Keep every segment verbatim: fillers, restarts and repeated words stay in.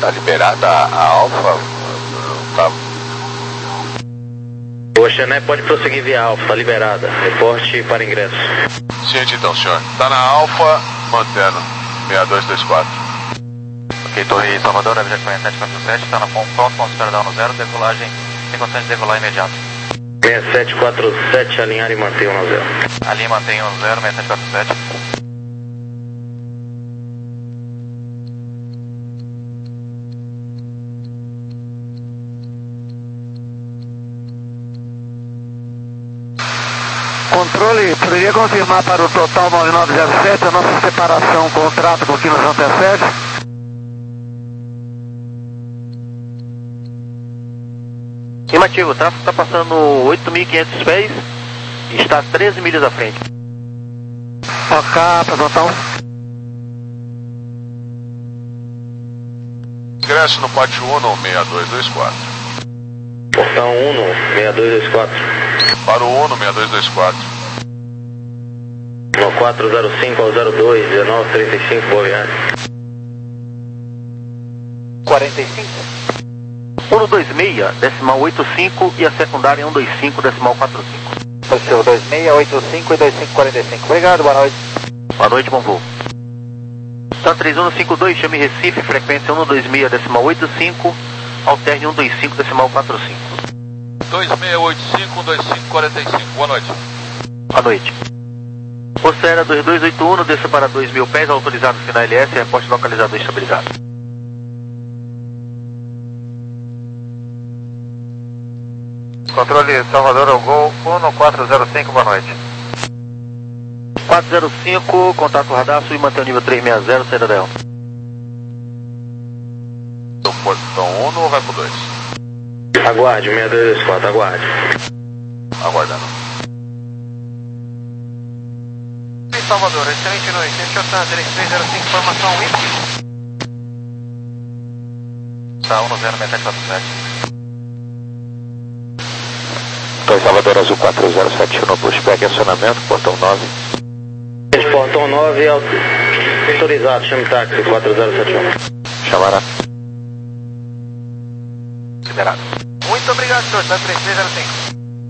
Tá liberada a, a Alfa? Tá. O Oceané pode prosseguir via Alfa, tá liberada. Reporte para ingresso. Ciente então, senhor. Tá na Alfa, mantendo. seis dois dois quatro. Ok, Torre Salvador, Avenida quarenta e sete quarenta e sete, está na ponto pronto, ponto espera da um zero, decolagem, tem condições de decolar imediato. seis sete quatro sete, alinhar e manter um zero. Alinha e mantém um zero, seis sete quatro sete. Controle, poderia confirmar para o total nove nove zero sete a nossa separação, contrato com o que nos antecede? Afirmativo, o tráfego está passando oito mil e quinhentos pés e está treze milhas à frente. Ok, para total. Ingresso no pátio um, seis dois dois quatro. Portão um, seis dois dois quatro. Para o um, seis dois dois quatro. No quatro zero cinco ao zero dois, dezenove trinta e cinco, boa viagem. quarenta e cinco. cento e vinte e seis, decimal oitenta e cinco e a secundária cento e vinte e cinco, decimal quarenta e cinco. Positivo, dois seis, oitenta e cinco e vinte e cinco quarenta e cinco. Obrigado, boa noite. Boa noite, bom voo. Santa três um cinco dois, chame Recife, frequência cento e vinte e seis, decimal oitenta e cinco, alterne cento e vinte e cinco, decimal quarenta e cinco. dois seis oito cinco, um dois cinco quarenta e cinco, boa noite. Boa noite. Força Aérea dois dois oito um, desça para dois mil pés, autorizado final L S, reporte localizador estabilizado. Controle Salvador ao Gol um quatro zero cinco, boa noite. quatro zero cinco, contato radar, sul e mantém o nível trezentos e sessenta, saída da Elma. Do portão um ou vai pro dois? Aguarde, seis dois dois quatro, aguarde. Aguardando. Salvador, excelente noite. Este é o Santa três três zero cinco, formação I P. Tá, um zero seis sete quatro sete. Torre Salvador Azul quatro zero sete um, pushback, acionamento, portão nove. Portão nove, autorizado, chame táxi quatro zero sete um. Chamará. Liberado. Muito obrigado, senhor. Santa três três zero cinco.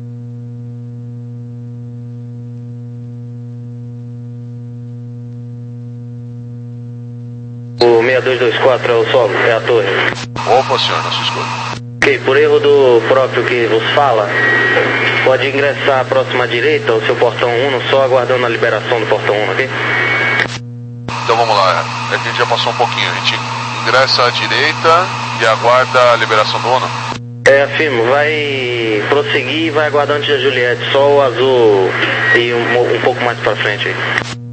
O seis dois dois quatro é o solo, é a torre. Opa, senhor, não se escuta. Ok, por erro do próprio que vos fala, pode ingressar à próxima direita, o seu portão um, só aguardando a liberação do portão um, ok? Então vamos lá, é que a gente já passou um pouquinho. A gente ingressa à direita e aguarda a liberação do ONU. É, afirmo, vai prosseguir e vai aguardar antes da Juliette, só o azul e um, um pouco mais pra frente aí.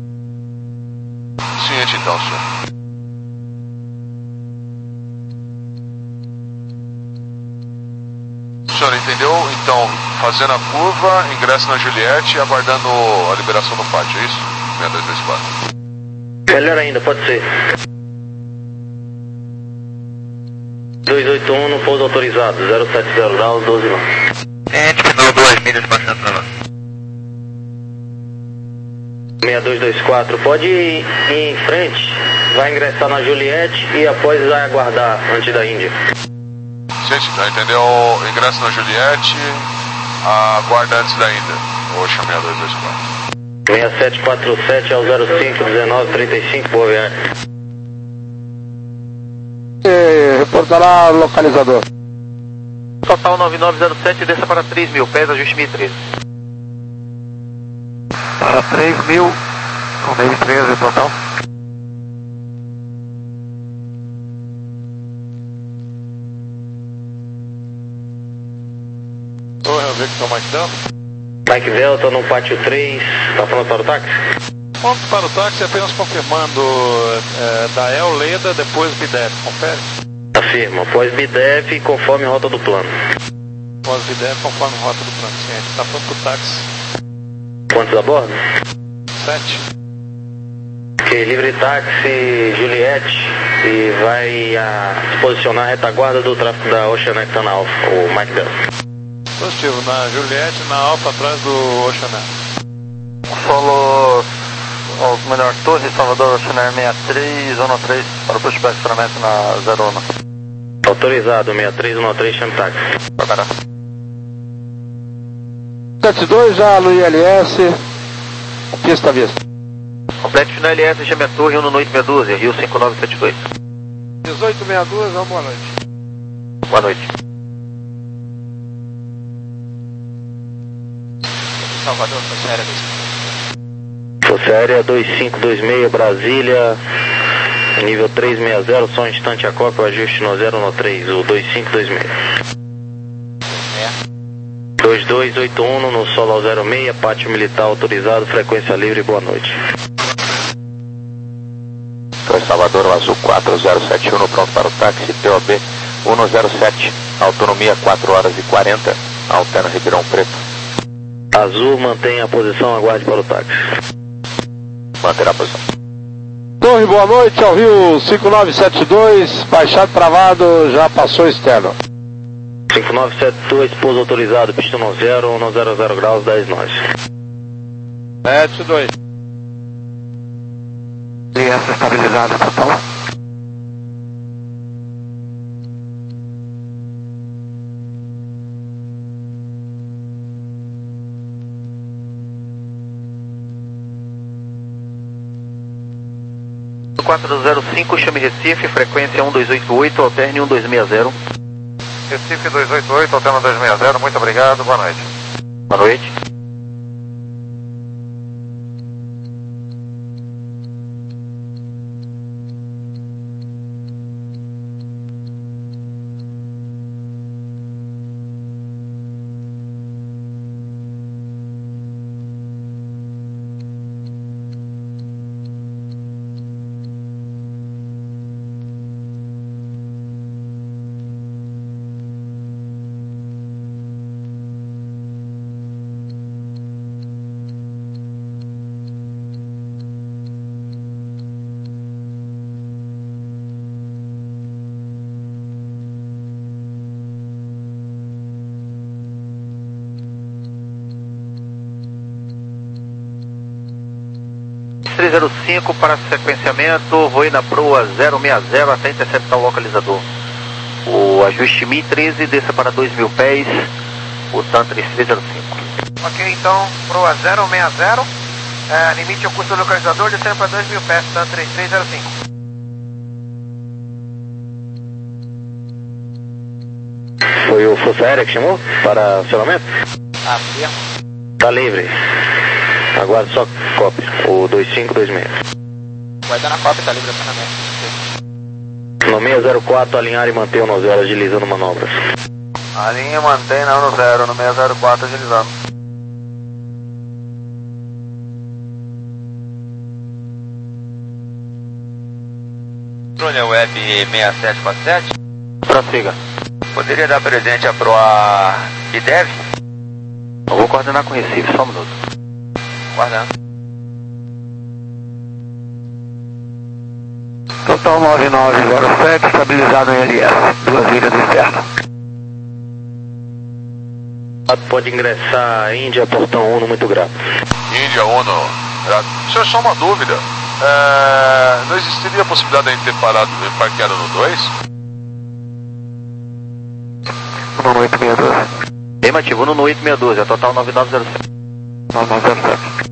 Ciente então, senhor. O senhor entendeu? Então, fazendo a curva, ingresso na Juliette e aguardando a liberação do pátio, é isso? seis dois dois quatro. Melhor ainda, pode ser. dois oito um, no pouso autorizado, zero sete zero, dá os doze lá. Gente, final duas milhas baixando pra lá. seis dois dois quatro, pode ir em frente, vai ingressar na Juliette e após vai aguardar antes da Índia. Gente, já entendeu? Ingresso na Juliette, aguarda antes da Índia. Oxa, seis dois dois quatro. seis sete quatro sete ao zero cinco, dezenove trinta e cinco, boa viagem. Reportará localizador. Total nove nove zero sete, desça para três mil pés, ajuste mil e treze. Para três mil, com mil e treze total. Torre, eu vejo que está o Mike Delta. Mike Delta no pátio três, tá pronto para o táxi? Pronto para o táxi, apenas confirmando é, da El Leda, depois B D F, confere? Afirma, após B D F, conforme a rota do plano. Após B D F, conforme a rota do plano, ciente. Está pronto para o táxi. Quantos a bordo? Sete. Ok, livre táxi Juliette e vai a, se posicionar a retaguarda do tráfego da Oceanet que está na Alfa, o Mike Delta. Positivo, na Juliette, na Alfa, atrás do Oceanet. Solo, ou melhor, Torre Salvador Oceanet sessenta e três, zona três, para o pushback, acionamento na zero um. Autorizado, seis três um três, chame táxi. sete dois já no I L S, pista vista. Complete no I L S, chame a torre um no oito seis dois, Rio cinco nove sete dois. dezoito sessenta e dois, uma boa noite. Boa noite. Salvador, Força Aérea Força Aérea dois cinco dois seis, Brasília, nível três seis zero, só um instante a cópia, o ajuste no zero no três, o dois cinco dois seis. dois dois oito um no solo ao zero seis, pátio militar autorizado, frequência livre, boa noite. Torre Salvador, Azul quatro zero sete um, pronto para o táxi, P O B um zero sete, autonomia quatro horas e quarenta, alterna Ribeirão Preto. Azul, mantenha a posição, aguarde para o táxi. Manterá a posição. Torre, boa noite, ao Rio cinco nove sete dois, baixado travado, já passou externo. cinco nove sete dois, pouso autorizado, pista no zero, no zero zero graus, dez nós. sete dois. E essa estabilizada total? quatro zero cinco, chame Recife, frequência um dois oito oito, alterne um dois seis zero. Recife dois oito oito, alterna dois seis zero, muito obrigado, boa noite. Boa noite. três zero cinco para sequenciamento, voe na proa zero seis zero até interceptar o localizador. O ajuste M I treze, desça para dois mil pés, o TAM três três zero cinco. Ok, então, proa zero seis zero, é, limite ao custo do localizador, descendo para dois mil pés, TAM três três zero cinco. Foi o Força Aérea que chamou para acionamento? Ah, sim. Tá livre. Aguarde só cópia, o dois cinco dois seis. Guardando a cópia, tá livre acionamento. No seis zero quatro, alinhar e manter o no zero, agilizando manobras. Alinha e mantém não no zero, no seis zero quatro, agilizando. Trolha Web seis sete quatro sete. Prossiga. Poderia dar presente a Proa I D E V? Eu vou coordenar com o Recife, só um minuto. Guardando. Total nove nove zero sete, estabilizado em L S, duas ilhas externas. Pode ingressar Índia, portão um, muito grato. Índia Uno, senhor, só uma dúvida. É, não existiria a possibilidade de a gente ter parado, parqueado no dois? No oito seis dois. Afirmativo, no oito seis dois, é total nove nove zero sete. nove nove zero sete.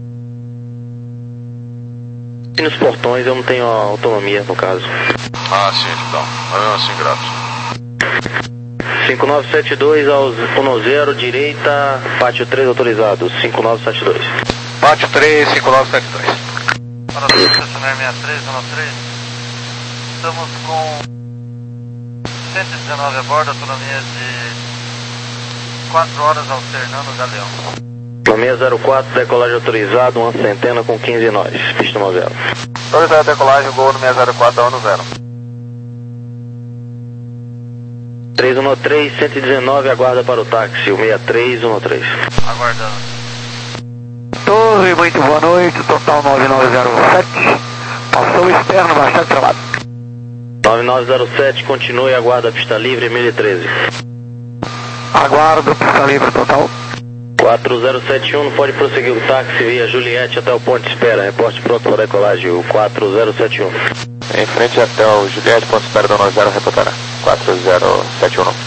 E nos portões eu não tenho autonomia, no caso. Ah, sim, então. Mas mesmo assim, grato. cinco nove sete dois ao um zero, direita, pátio três autorizado, cinco nove sete dois. Pátio três, cinco nove sete dois. Para o estacionar seis três um três, estamos com cento e dezenove a bordo, autonomia de quatro horas alternando o Galeão. No seis zero quatro, decolagem autorizado, uma centena com quinze nós, pista no zero. Autorizado a decolagem, gol no seis zero quatro, um zero. três um três, cento e dezenove, aguarda para o táxi, o seis três um três. Aguardando. Torre, muito boa noite, total nove nove zero sete, passou o externo, bastante travado. nove nove zero sete, continue, aguarda, pista livre, mil e treze. Aguardo, pista livre total. quatro zero sete um, pode prosseguir o táxi via Juliette até o ponto de espera, reporte pronto para decolagem, o quatro zero sete um. Em frente até o Juliette, ponto de espera do nove zero, reportará. quatro zero sete um.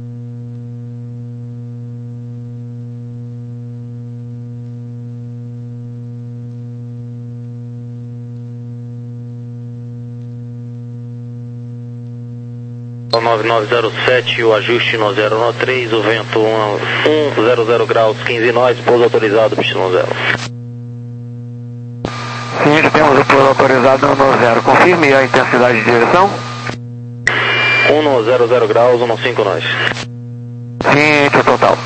nove nove zero sete, o ajuste no zero no três, o vento um zero zero graus, quinze nós, pouso autorizado, pistão zero. Sim, temos o pouso autorizado no zero. Confirme a intensidade de direção. um no zero zero graus, um no cinco nós. Ciente total.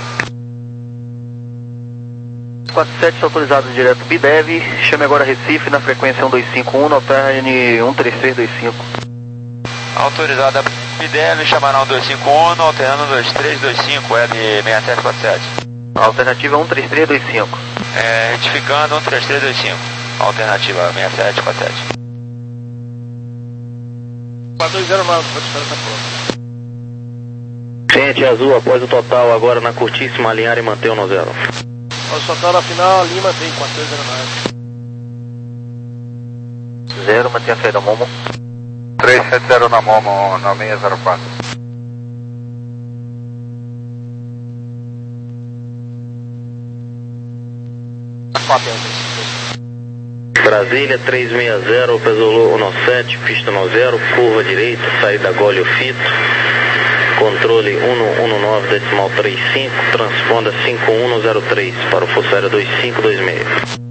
quatro sete autorizado direto Bidev, chame agora Recife na frequência um dois cinco um, no turn um três três dois cinco. Autorizada Bidev, chamarão dois cinco um, alternando dois três dois cinco, L seis sete quatro sete. Alternativa um três três dois cinco. É, retificando um três três dois cinco. Alternativa seis sete quatro sete. quatro dois zero nove, pode esperar essa prova. Gente azul, após o total, agora na curtíssima, alinhar e manter o no zero. Após o total na final, Lima tem quatro dois zero nove. Zero, mantenha a saída Momo. três sete zero na Momo, na seis zero quatro. Brasília três seis zero, pesolou no sete, pista no zero, curva direita, saída gole o fito, controle um no nove decimal trinta e cinco, transponda cinco um zero três para o Força Aérea dois cinco dois seis.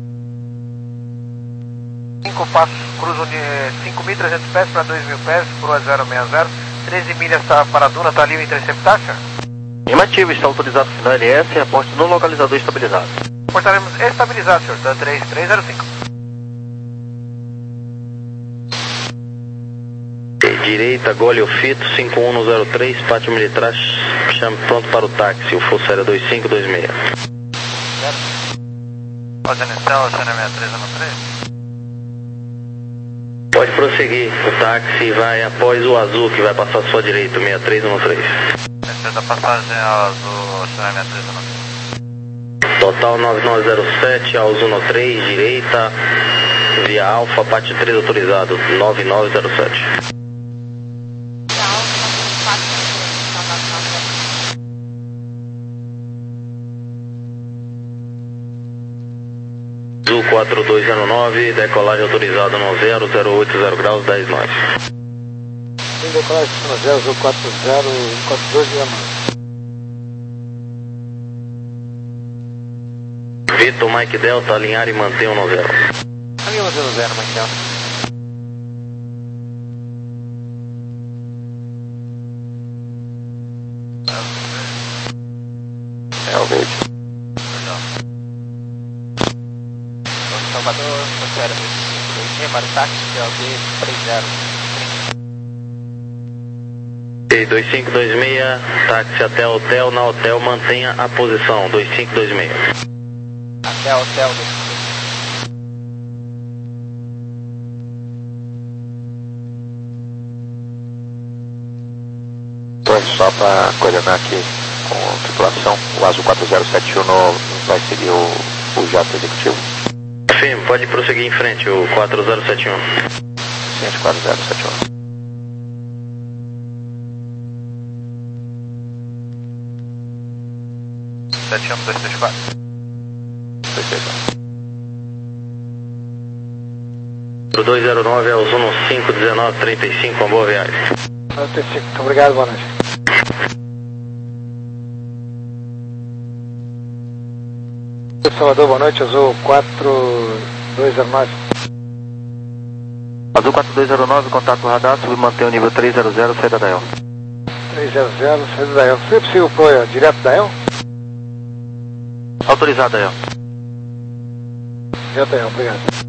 cinco passos, cruzam de cinco mil e trezentos pés para dois mil pés, Proa zero seis zero, treze milhas para a Duna, está ali o interceptar, senhor? Afirmativo, está autorizado final L S e aporte no localizador estabilizado. Portaremos estabilizado, senhor, da três três zero cinco. Direita, gole o fito, cinco um zero três, pátio militar, chame pronto para o táxi, o Força Aérea dois cinco dois seis. Pode iniciar o C N sessenta e três zero três? Pode prosseguir, o táxi vai após o azul que vai passar à sua direita, sessenta e três um três. Essa é da passagem azul, C N sessenta e três zero três. Total nove nove zero sete, Alzo no três, direita, via Alfa, pátio três autorizado, nove nove zero sete. Azul quatro dois zero nove, decolagem autorizada no zero zero oito zero graus, dez nós. Tem decolagem no zero, Azul quatro zero quatro dois zero nove. Vitor Mike Delta, alinhar e manter o no zero. Alinha no zero zero, Mike Delta. É o verde. Salvador, Força Aérea dois cinco dois seis, para o táxi, P L D três zero. E dois cinco dois seis, táxi até hotel, na hotel mantenha a posição, dois cinco dois seis. Até o hotel dois cinco. Então, só para coordenar aqui com a tripulação, o Azul quatro zero sete um no, vai seguir o, o jato executivo. Firme, pode prosseguir em frente, o quatro zero sete um. Ciente quatro zero sete um. sete um dois três quatro. dois três quatro. dois zero nove, Alzono cinco dezenove trinta e cinco, uma boa viagem. trinta e cinco, muito obrigado, boa noite. Salvador, boa noite, Azul quatro dois zero nove. Azul quatro dois zero nove, contato radar, submantém o nível três zero zero, saída da E L. três zero zero, saída da E L. Seria possível Proa direto da E L? Autorizada a E L. Direto da E L, obrigado.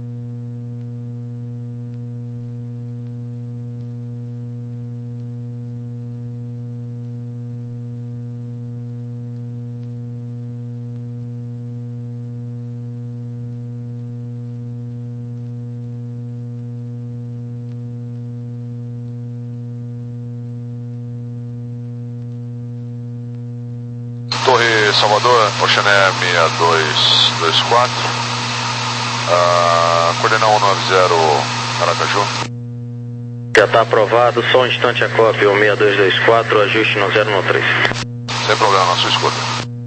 Torre Salvador, Oceané seis dois dois quatro, uh, coordenar um nove zero Aracaju. Já está aprovado, só um instante a cópia, o seis dois dois quatro, ajuste no zero no três. Sem problema, na sua escuta.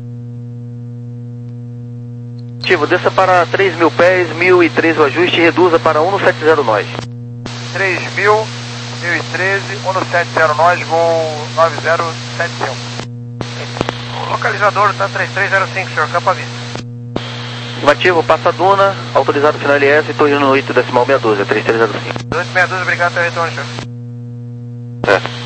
Ativo, desça para três mil pés, mil e treze o ajuste e reduza para um no sete zero nós. três mil, mil e treze, um no sete zero nós, voo nove zero sete cinco. Localizador tá três três zero cinco, senhor, campo à vista. Ativo, passa a duna, autorizado final L S, torre no oito decimal seis doze, três três zero cinco. oito seis doze, obrigado pelo retorno, senhor. É.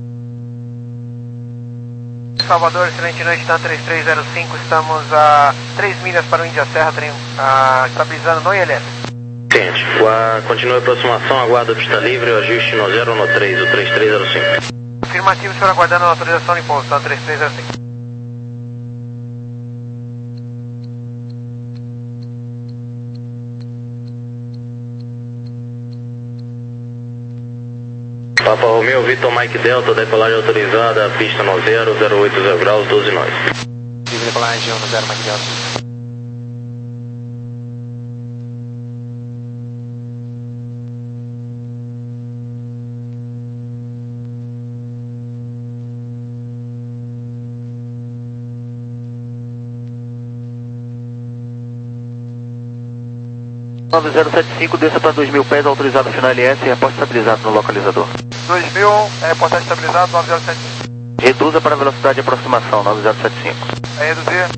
Salvador, excelente noite, tá três três zero cinco, estamos a três milhas para o Índia Serra, trem, a, estabilizando no I L S. Gente, continue a aproximação, aguarda a pista livre, o ajuste no zero no três, o três três zero cinco. Afirmativo, senhor, aguardando a autorização de pouso, tá três três zero cinco. Papa Romeo, Vitor Mike Delta, decolagem autorizada, pista no zero, zero oito zero graus, doze nós. Decolagem no zero, Mike Delta. nove zero sete cinco, desça para dois mil pés, autorizado final L S e reporte estabilizado no localizador. dois mil, é, reportagem estabilizado, nove zero sete cinco. Reduza para a velocidade de aproximação, nove zero sete cinco. É reduzir.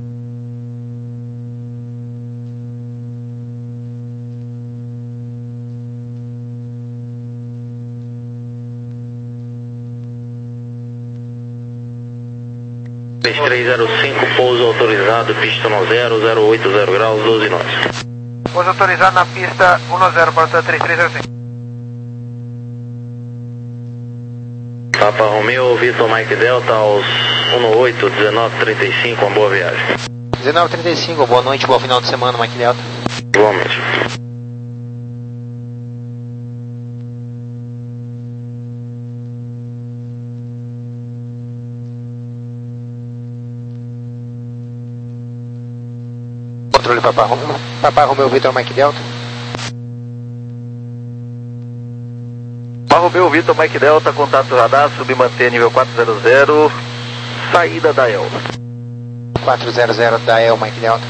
três três zero cinco, pouso autorizado, pista no zero, zero oito zero graus, doze nós. Pouso autorizado na pista um zero para o três três zero cinco. Papa Romeo, Vitor Mike Delta, aos um oito, dezenove trinta e cinco, uma boa viagem. dezenove trinta e cinco, boa noite, bom final de semana, Mike Delta. Igualmente. Controle Papa Romeo, Papa Romeo, Vitor Mike Delta. Papa Romeo, Vitor Mike Delta, contato radar, submanter nível quatro zero zero, saída da E L. quatro zero zero da E L, Mike Delta.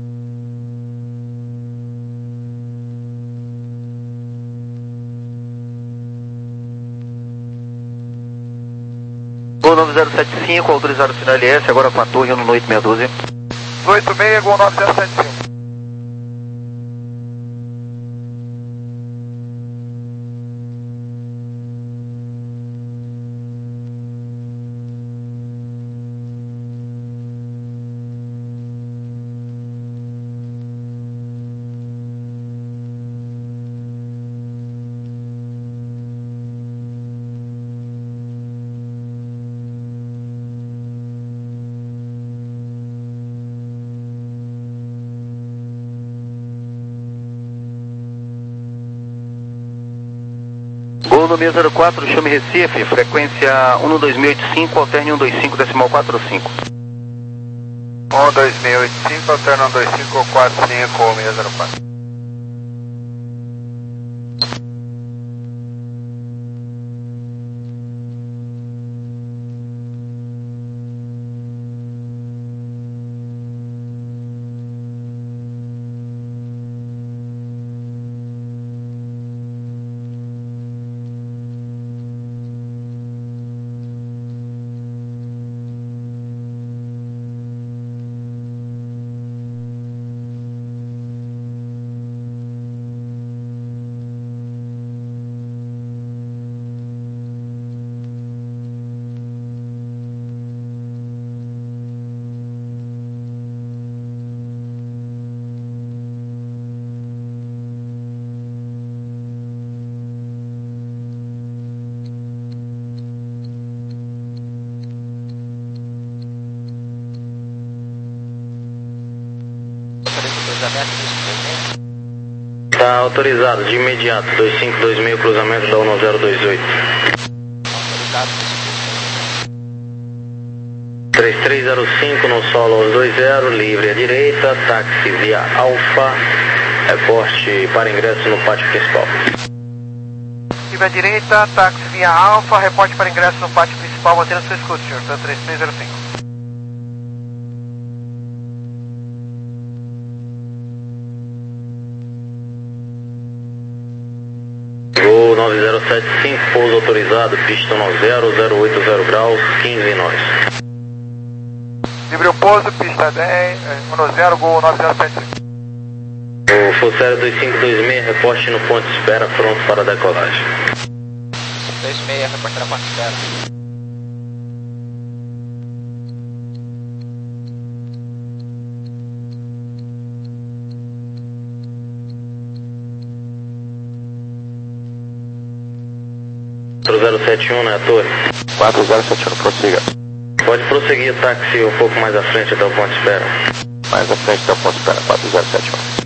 Gol nove zero sete cinco, autorizado final L S, agora com a torre no oito seis doze. oito seis, gol nove zero sete cinco. Gol no seis zero quatro, chame Recife, frequência um dois mil e oitenta e cinco, alterne um dois cinco decimal quatro cinco. um dois mil e oitenta e cinco, alterna um dois cinco quatro cinco, seis zero quatro. Está autorizado de imediato, dois cinco dois seis, cruzamento da um zero dois oito. três três zero cinco no solo aos dois zero, livre à direita, táxi via Alfa, reporte para ingresso no pátio principal. Tive à direita, táxi via Alfa, reporte para ingresso no pátio principal, mantendo seu escudo, senhor, Tan três três zero cinco. Gol nove zero sete cinco, pouso autorizado, pista um zero, zero oito zero graus, quinze nós. Libre o pouso, pista dez, um zero, gol nove zero sete cinco. O Força Aérea dois cinco dois seis, reporte no ponto de espera, pronto para decolagem. dois seis, reporte na ponte de espera. quatro zero sete um, né, torre? quatro zero sete um, prossiga. Pode prosseguir o táxi um pouco mais à frente até o ponto de espera. Mais à frente até o ponto de espera, quatro zero sete um.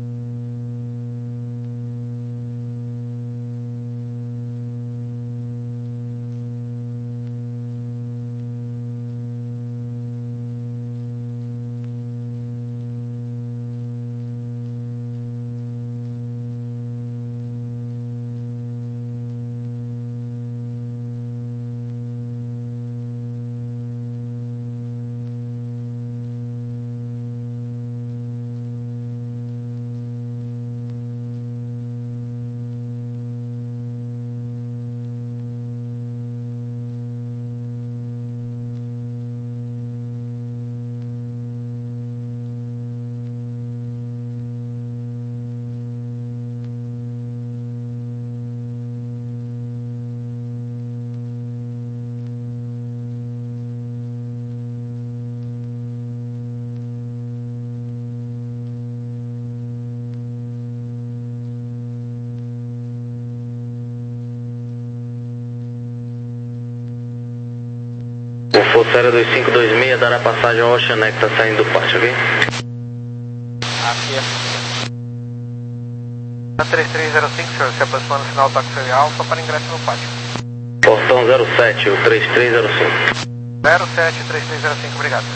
O Força Aérea dois cinco dois seis dará passagem ao Oceaneck que está saindo do pátio, ok? Aqui é. Tan três três zero cinco, senhor, se aproximando no final do táxi Alfa para ingresso no pátio. Portão zero sete, o três três zero cinco. zero sete três três zero cinco, obrigado.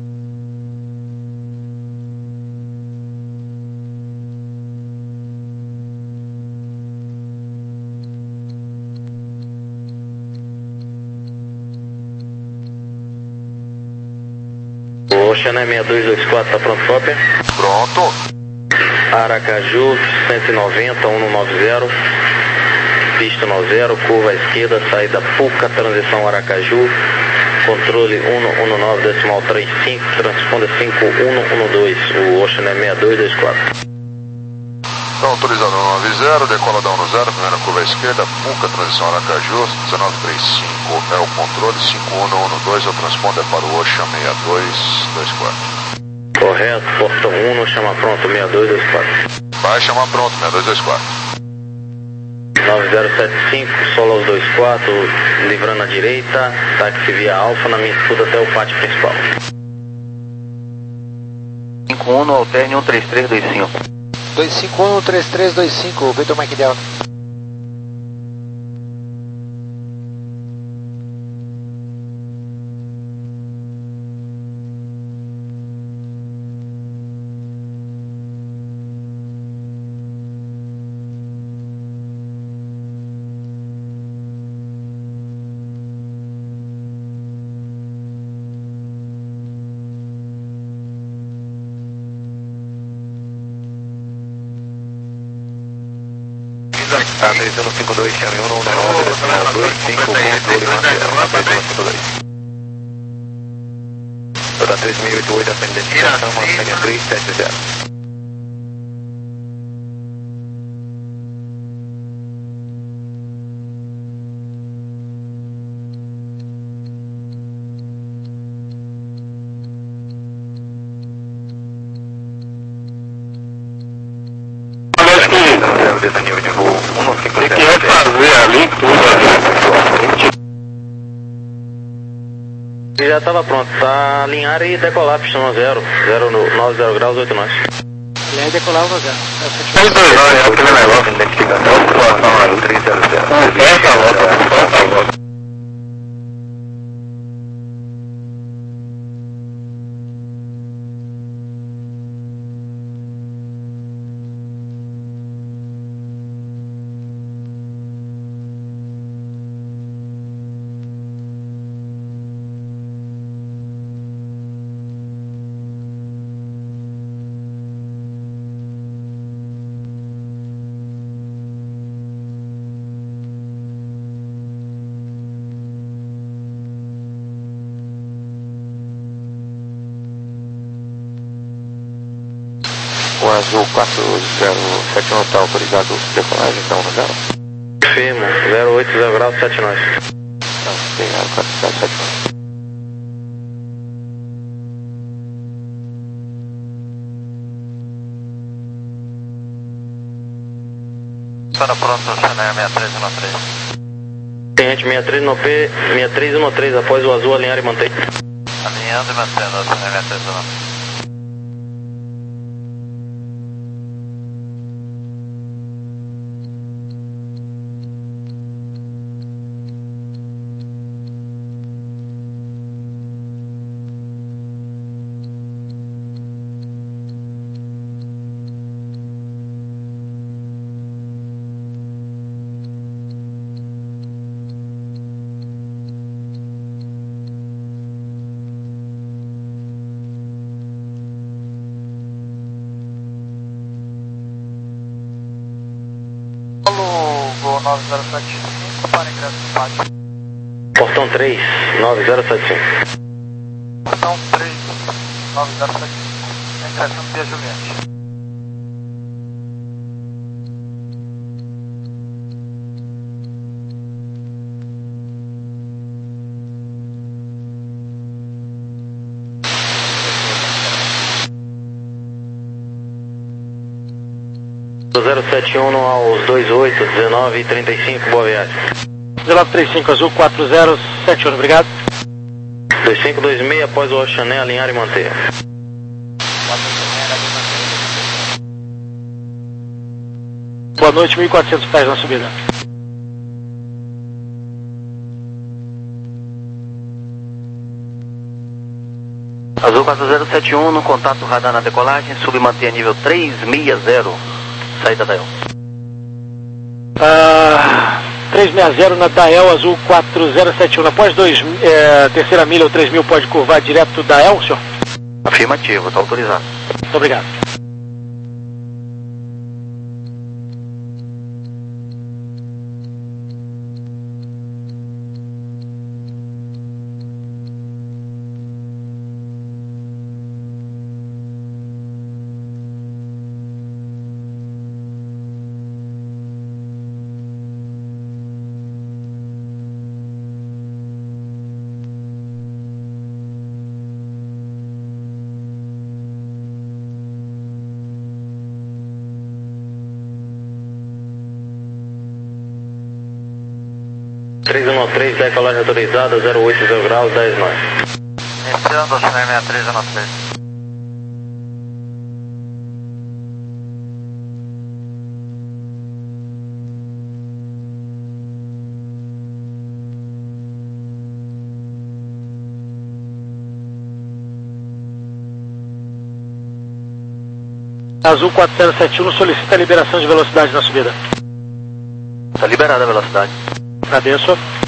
O Oceaneck seis dois dois quatro está pronto, cópia? Pronto. Aracaju cento e noventa, um nove zero, pista nove zero, curva à esquerda, saída Puca, transição Aracaju, controle um um nove decimal trinta e cinco, transponda cinco um um dois, o Oceaneck seis dois dois quatro. Então, autorizado um nove zero, decola da um zero, primeira curva à esquerda, Puca, transição Aracaju, dezenove trinta e cinco é o controle, cinco um um dois é o transponder para o Ocean seis dois dois quatro. Correto, portão um, chama pronto, seis dois dois quatro. Vai chamar pronto, seis dois dois quatro. nove zero sete cinco, solo aos dois quatro, livrando à direita, táxi via Alfa, na minha escuta até o pátio principal. cinco um no alterne um três três dois cinco. dois cinco um três três dois cinco, Victor Mike Delta. Tá, descendo cinco dois, chame um nove nove, dois cinco, controle Mantiera, cinco dois. Toda três mil e oitenta e oito, a identificação, mantenha três sete zero. O que, que é fazer ali tudo? Ele já estava pronto, tá alinhar e decolar, pista nove zero, nove zero graus, oito nós. Alinhar e decolar um zero. três dois nove, é aquele negócio. Identificação, situação três zero zero. Fecha a volta, fecha a volta. O Azul quatro zero sete um está autorizado decolagem, então no zero? Firmo, zero oito zero graus, sete nove. Não, obrigado, quatro zero sete um. Para pronto, Chanel seis três um três. Tenente seis três um P, seis três um três, após o azul, alinhar e manter. Alinhando e mantendo, Chanel seis três um três. Gol nove zero sete cinco para ingresso no pátio. Portão três, nove zero sete cinco. Portão três, nove zero sete cinco. Ingresso no Pia Juliette. zero sete um aos dois oito, dezenove e trinta e cinco, boa viagem. dezenove trinta e cinco, azul quatro zero sete um, obrigado. dois cinco dois seis, após o Oxané, alinhar e manter. Boa noite, mil e quatrocentos pés na subida. Azul quatro zero sete um, no contato radar na decolagem, submanter nível três seis zero, saída da E L. Ah, três seis zero na Dael, azul quatro zero sete um, após dois, é, terceira milha ou três mil, pode curvar direto da E L, senhor? Afirmativo, está autorizado. Muito obrigado. três um três, decolagem autorizada, zero oito zero graus, dez nove. Iniciando, Chanel seis três um três. Azul quatro zero sete um solicita a liberação de velocidade na subida. Está liberada a velocidade. Agradeço.